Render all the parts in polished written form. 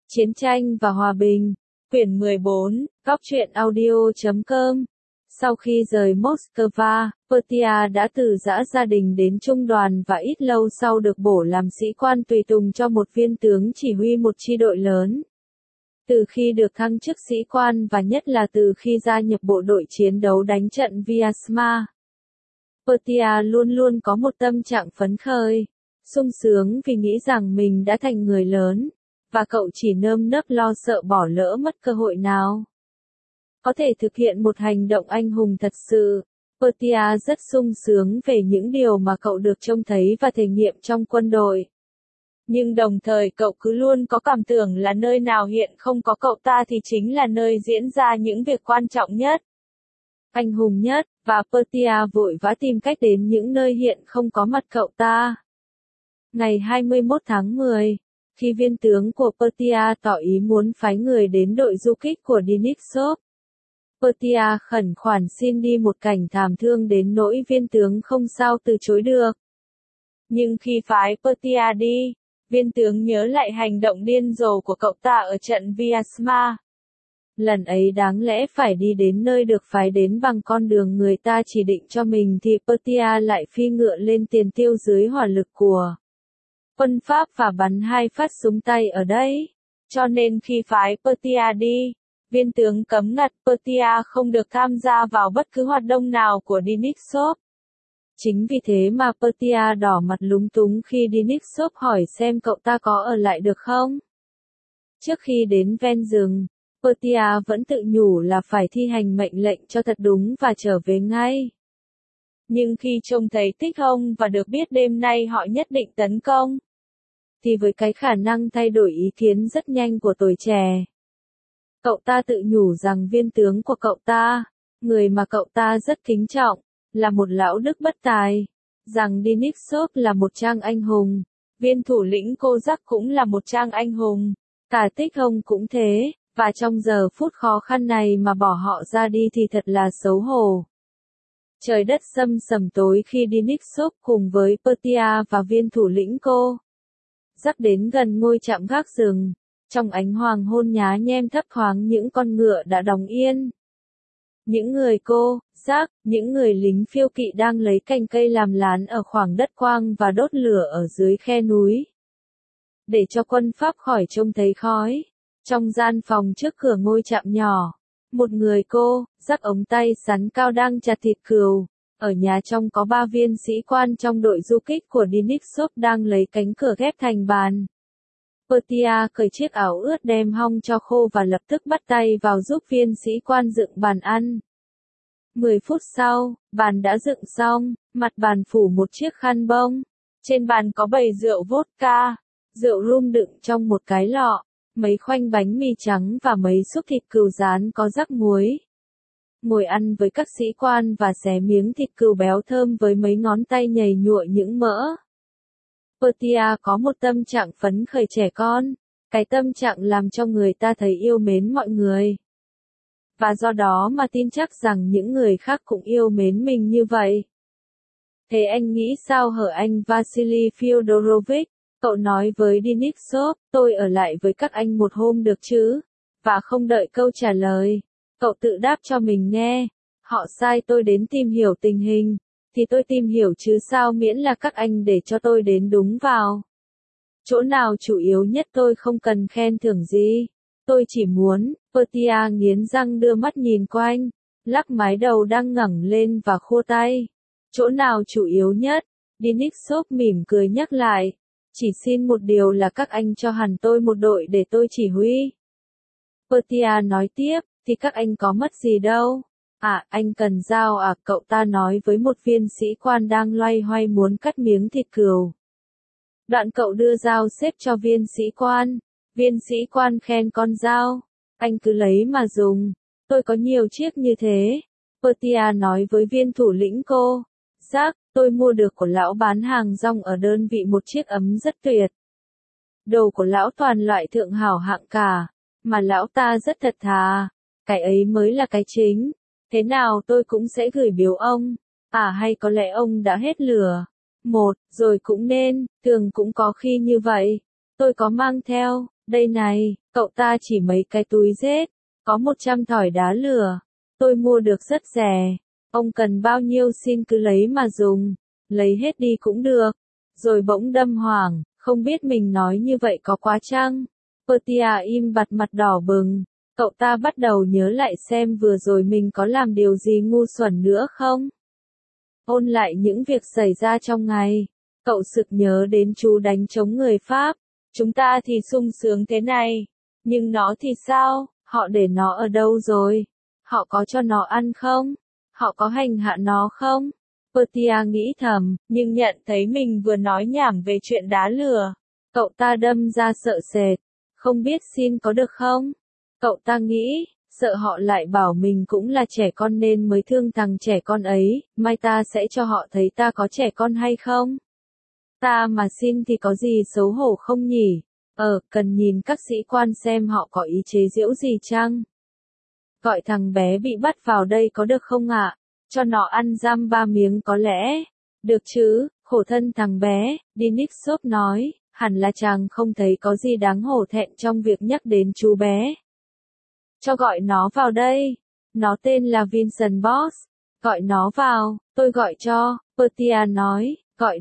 Chiến tranh và hòa bình. Quyển 14, Góc truyện audio.com. Sau khi rời Moscow, Petia đã từ giã gia đình đến trung đoàn và ít lâu sau được bổ làm sĩ quan tùy tùng cho một viên tướng chỉ huy một chi đội lớn. Từ khi được thăng chức sĩ quan và nhất là từ khi gia nhập bộ đội chiến đấu đánh trận Vyazma, Petia luôn luôn có một tâm trạng phấn khởi, sung sướng vì nghĩ rằng mình đã thành người lớn, và cậu chỉ nơm nớp lo sợ bỏ lỡ mất cơ hội nào có thể thực hiện một hành động anh hùng thật sự. Petia rất sung sướng về những điều mà cậu được trông thấy và thể nghiệm trong quân đội. Nhưng đồng thời cậu cứ luôn có cảm tưởng là nơi nào hiện không có cậu ta thì chính là nơi diễn ra những việc quan trọng nhất, anh hùng nhất, và Petia vội vã tìm cách đến những nơi hiện không có mặt cậu ta. Ngày 21 tháng 10, khi viên tướng của Petia tỏ ý muốn phái người đến đội du kích của Denisov, Petia khẩn khoản xin đi một cảnh thảm thương đến nỗi viên tướng không sao từ chối được. Nhưng khi phái Petia đi, viên tướng nhớ lại hành động điên rồ của cậu ta ở trận Vyazma. Lần ấy đáng lẽ phải đi đến nơi được phái đến bằng con đường người ta chỉ định cho mình thì Petia lại phi ngựa lên tiền tiêu dưới hỏa lực của quân Pháp và bắn 2 phát súng tay ở đấy. Cho nên khi phái Petia đi, viên tướng cấm ngặt Petia không được tham gia vào bất cứ hoạt động nào của Denisov. Chính vì thế mà Petia đỏ mặt lúng túng khi Denisov hỏi xem cậu ta có ở lại được không. Trước khi đến ven rừng, Petia vẫn tự nhủ là phải thi hành mệnh lệnh cho thật đúng và trở về ngay. Nhưng khi trông thấy Tích Hồng và được biết đêm nay họ nhất định tấn công, thì với cái khả năng thay đổi ý kiến rất nhanh của tuổi trẻ, cậu ta tự nhủ rằng viên tướng của cậu ta, người mà cậu ta rất kính trọng, là một lão đức bất tài, rằng Denisov là một trang anh hùng, viên thủ lĩnh Kozak cũng là một trang anh hùng, cả Tích Hồng cũng thế, và trong giờ phút khó khăn này mà bỏ họ ra đi thì thật là xấu hổ. Trời đất sầm sầm tối khi Denisov cùng với Petia và viên thủ lĩnh Kozak đến gần ngôi trạm gác rừng. Trong ánh hoàng hôn nhá nhem thấp thoáng những con ngựa đã đóng yên. Những người Kozak, những người lính phiêu kỵ đang lấy cành cây làm lán ở khoảng đất quang và đốt lửa ở dưới khe núi, để cho quân Pháp khỏi trông thấy khói. Trong gian phòng trước cửa ngôi trạm nhỏ, một người Kozak ống tay sắn cao đang chặt thịt cừu. Ở nhà trong có 3 viên sĩ quan trong đội du kích của Denisov đang lấy cánh cửa ghép thành bàn. Petia cởi chiếc áo ướt đem hong cho khô và lập tức bắt tay vào giúp viên sĩ quan dựng bàn ăn. 10 phút sau, bàn đã dựng xong, mặt bàn phủ một chiếc khăn bông. Trên bàn có bày rượu vodka, rượu rum đựng trong một cái lọ, mấy khoanh bánh mì trắng và mấy xúc thịt cừu rán có rắc muối. Ngồi ăn với các sĩ quan và xé miếng thịt cừu béo thơm với mấy ngón tay nhầy nhụa những mỡ. Petia có một tâm trạng phấn khởi trẻ con, cái tâm trạng làm cho người ta thấy yêu mến mọi người. Và do đó mà tin chắc rằng những người khác cũng yêu mến mình như vậy. Thế anh nghĩ sao hở anh Vasily Fyodorovich? Cậu nói với Denisov, tôi ở lại với các anh một hôm được chứ? Và không đợi câu trả lời, cậu tự đáp cho mình nghe. Họ sai tôi đến tìm hiểu tình hình, thì tôi tìm hiểu chứ sao, miễn là các anh để cho tôi đến đúng vào chỗ nào chủ yếu nhất, tôi không cần khen thưởng gì. Tôi chỉ muốn. Petia nghiến răng đưa mắt nhìn quanh, lắc mái đầu đang ngẩng lên và khua tay. Chỗ nào chủ yếu nhất? Denisov mỉm cười nhắc lại. Chỉ xin một điều là các anh cho hẳn tôi một đội để tôi chỉ huy. Petia nói tiếp, thì các anh có mất gì đâu. À, anh cần dao à? Cậu ta nói với một viên sĩ quan đang loay hoay muốn cắt miếng thịt cừu. Đoạn cậu đưa dao xếp cho viên sĩ quan. Viên sĩ quan khen con dao. Anh cứ lấy mà dùng. Tôi có nhiều chiếc như thế. Petia nói với viên thủ lĩnh Kozak, tôi mua được của lão bán hàng rong ở đơn vị một chiếc ấm rất tuyệt. Đồ của lão toàn loại thượng hảo hạng cả, mà lão ta rất thật thà. Cái ấy mới là cái chính. Thế nào tôi cũng sẽ gửi biếu ông. À, hay có lẽ ông đã hết lửa. Rồi cũng nên, thường cũng có khi như vậy. Tôi có mang theo. Đây này, cậu ta chỉ mấy cái túi rết, có 100 thỏi đá lửa. Tôi mua được rất rẻ. Ông cần bao nhiêu xin cứ lấy mà dùng, lấy hết đi cũng được. Rồi bỗng đâm hoảng, không biết mình nói như vậy có quá chăng? Petia im bặt mặt đỏ bừng. Cậu ta bắt đầu nhớ lại xem vừa rồi mình có làm điều gì ngu xuẩn nữa không? Ôn lại những việc xảy ra trong ngày. Cậu sực nhớ đến chú đánh trống người Pháp. Chúng ta thì sung sướng thế này. Nhưng nó thì sao? Họ để nó ở đâu rồi? Họ có cho nó ăn không? Họ có hành hạ nó không? Petia nghĩ thầm, nhưng nhận thấy mình vừa nói nhảm về chuyện đá lửa. Cậu ta đâm ra sợ sệt. Không biết xin có được không? Cậu ta nghĩ, sợ họ lại bảo mình cũng là trẻ con nên mới thương thằng trẻ con ấy, mai ta sẽ cho họ thấy ta có trẻ con hay không? Ta mà xin thì có gì xấu hổ không nhỉ? Cần nhìn các sĩ quan xem họ có ý chế giễu gì chăng? Gọi thằng bé bị bắt vào đây có được không ạ? Cho nó ăn giam 3 miếng có lẽ. Được chứ, khổ thân thằng bé, Denisov nói, hẳn là chàng không thấy có gì đáng hổ thẹn trong việc nhắc đến chú bé. Cho gọi nó vào đây. Nó tên là Vincent Boss. Gọi nó vào, tôi gọi cho, Petia nói,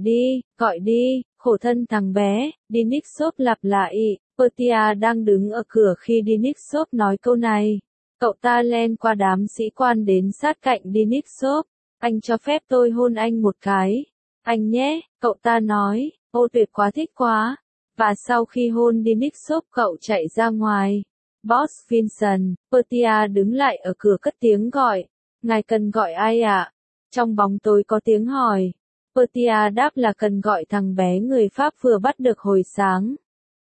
gọi đi, khổ thân thằng bé, Denisov lặp lại, Petia đang đứng ở cửa khi Denisov nói câu này. Cậu ta len qua đám sĩ quan đến sát cạnh Denisov. Anh cho phép tôi hôn anh một cái. Anh nhé, cậu ta nói, ô tuyệt quá thích quá. Và sau khi hôn Denisov cậu chạy ra ngoài. Boss Vincent, Petia đứng lại ở cửa cất tiếng gọi. Ngài cần gọi ai ạ? Trong bóng tối có tiếng hỏi. Petia đáp là cần gọi thằng bé người Pháp vừa bắt được hồi sáng.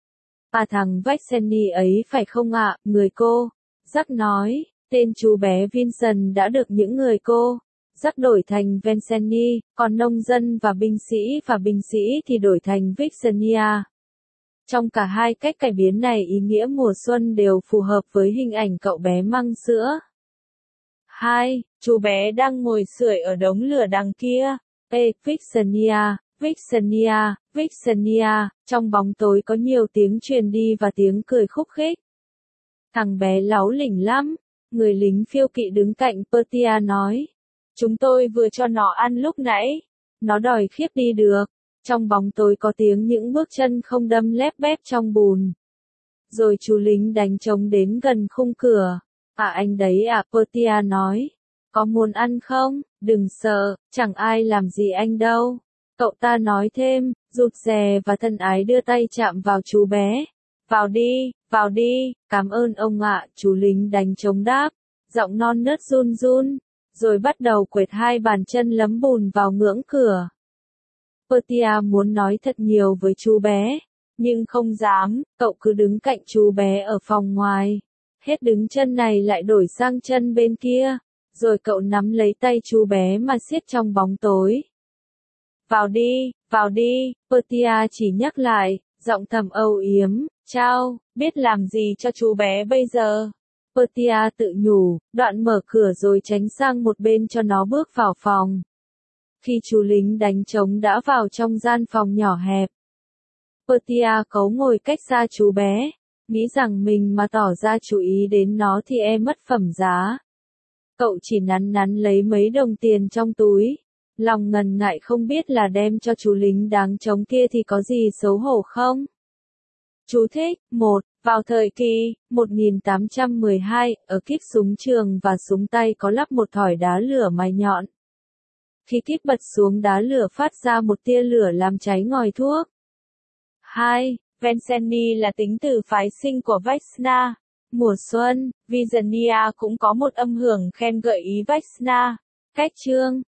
À thằng Vexeni ấy phải không ạ, người cô? Jack nói, tên chú bé Vincent đã được những người cô. Jack đổi thành Vinceni, còn nông dân và binh sĩ thì đổi thành Vixenia. Trong cả hai cách cải biến này ý nghĩa mùa xuân đều phù hợp với hình ảnh cậu bé măng sữa. 2. Chú bé đang ngồi sưởi ở đống lửa đằng kia. Vixenia, trong bóng tối có nhiều tiếng truyền đi và tiếng cười khúc khích. Thằng bé láu lỉnh lắm, người lính phiêu kỵ đứng cạnh Petia nói. Chúng tôi vừa cho nó ăn lúc nãy. Nó đòi khiếp đi được. Trong bóng tối có tiếng những bước chân không đâm lép bép trong bùn. Rồi chú lính đánh trống đến gần khung cửa. À anh đấy à, Petia nói. Có muốn ăn không? Đừng sợ, chẳng ai làm gì anh đâu. Cậu ta nói thêm, rụt rè và thân ái đưa tay chạm vào chú bé. Vào đi, cảm ơn ông ạ, chú lính đánh trống đáp. Giọng non nớt run run. Rồi bắt đầu quệt hai bàn chân lấm bùn vào ngưỡng cửa. Petia muốn nói thật nhiều với chú bé, nhưng không dám, cậu cứ đứng cạnh chú bé ở phòng ngoài. Hết đứng chân này lại đổi sang chân bên kia, rồi cậu nắm lấy tay chú bé mà siết trong bóng tối. Vào đi, Petia chỉ nhắc lại, giọng thầm âu yếm, chao, biết làm gì cho chú bé bây giờ. Petia tự nhủ, đoạn mở cửa rồi tránh sang một bên cho nó bước vào phòng. Khi chú lính đánh trống đã vào trong gian phòng nhỏ hẹp, Petia cấu ngồi cách xa chú bé, nghĩ rằng mình mà tỏ ra chú ý đến nó thì mất phẩm giá. Cậu chỉ nắn lấy mấy đồng tiền trong túi, lòng ngần ngại không biết là đem cho chú lính đáng trống kia thì có gì xấu hổ không. Chú thích, 1. Vào thời kỳ 1812, ở kíp súng trường và súng tay có lắp một thỏi đá lửa mài nhọn. Khi kíp bật xuống đá lửa phát ra một tia lửa làm cháy ngòi thuốc. 2. Vinceni là tính từ phái sinh của Vexna. Mùa xuân, Virginia cũng có một âm hưởng khen gợi ý Vexna. Cách chương